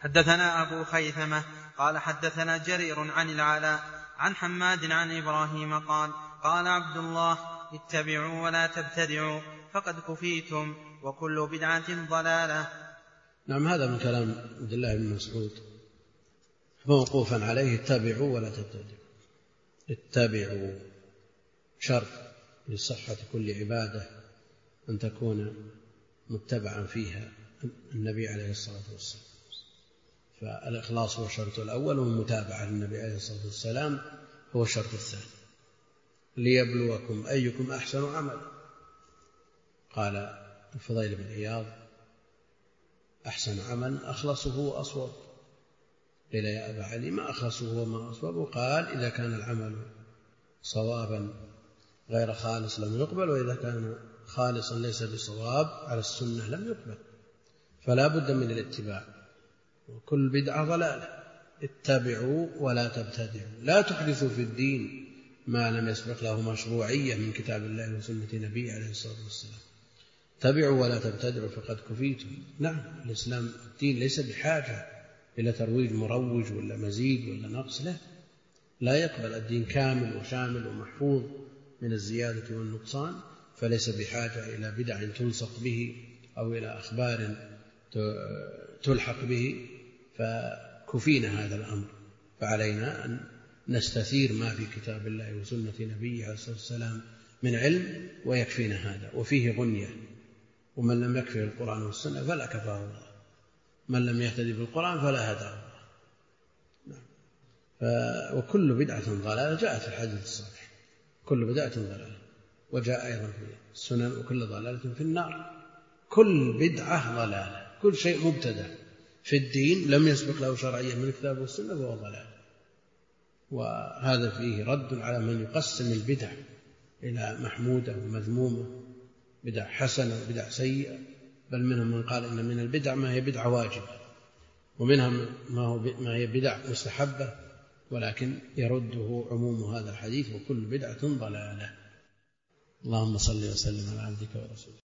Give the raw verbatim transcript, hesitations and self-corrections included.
حدثنا أبو خيثمة قال حدثنا جرير عن العلاء عن حماد عن إبراهيم قال قال عبد الله اتبعوا ولا تبتدعوا فقد كفيتم وكل بدعة ضلالة. نعم، هذا من كلام عبد الله بن مسعود موقوفا عليه: اتبعوا ولا تبتدعوا. اتبعوا شرط لصحة كل عبادة أن تكون متبعا فيها النبي عليه الصلاة والسلام، فالإخلاص هو الشرط الأول، والمتابعة للنبي عليه الصلاة والسلام هو الشرط الثاني. ليبلوكم أيكم أحسن عملا. قال الفضيل بن عياض: أحسن عمل أخلصه وأصوب. قيل: يا أبا علي ما أخلصه وما أصوب؟ قال: إذا كان العمل صوابا غير خالص لم يقبل، وإذا كان خالصا ليس بصواب على السنة لم يقبل. فلا بد من الاتباع، وكل بدعة ضلالة. اتبعوا ولا تبتدعوا، لا تحدثوا في الدين ما لم يسبق له مشروعية من كتاب الله وسنة نبيه عليه الصلاة والسلام. اتبعوا ولا تبتدعوا فقد كفيتم. نعم، الإسلام الدين ليس بحاجة إلى ترويج مروج ولا مزيد ولا نقص، له لا يقبل. الدين كامل وشامل ومحفوظ من الزيادة والنقصان، فليس بحاجة إلى بدع تلصق به أو إلى أخبار تلحق به، فكفينا هذا الأمر. فعلينا أن نستثير ما في كتاب الله وسنة نبيه عليه الصلاة والسلام من علم، ويكفينا هذا، وفيه غنية. ومن لم يكفه القرآن والسنة فلا كفاه الله، من لم يهتدي بالقرآن فلا هداه الله. نعم. وكل بدعة ضلالة جاءت في الحديث الصحيح: كل بدعة ضلالة. وجاء أيضا في السنن: وكل ضلالة في النار. كل بدعة ضلالة، كل شيء مبتدع في الدين لم يسبق له شرعية من الكتاب والسنة فهو ضلال. وهذا فيه رد على من يقسم البدع إلى محمودة ومذمومة، بدع حسنة وبدع سيئة، بل منهم من قال إن من البدع ما هي بدعة واجبة، ومنها ما هو ما هي بدع مستحبة، ولكن يرده عموم هذا الحديث: وكل بدعة ضلالة. اللهم صل وسلم على عبدك ورسولك.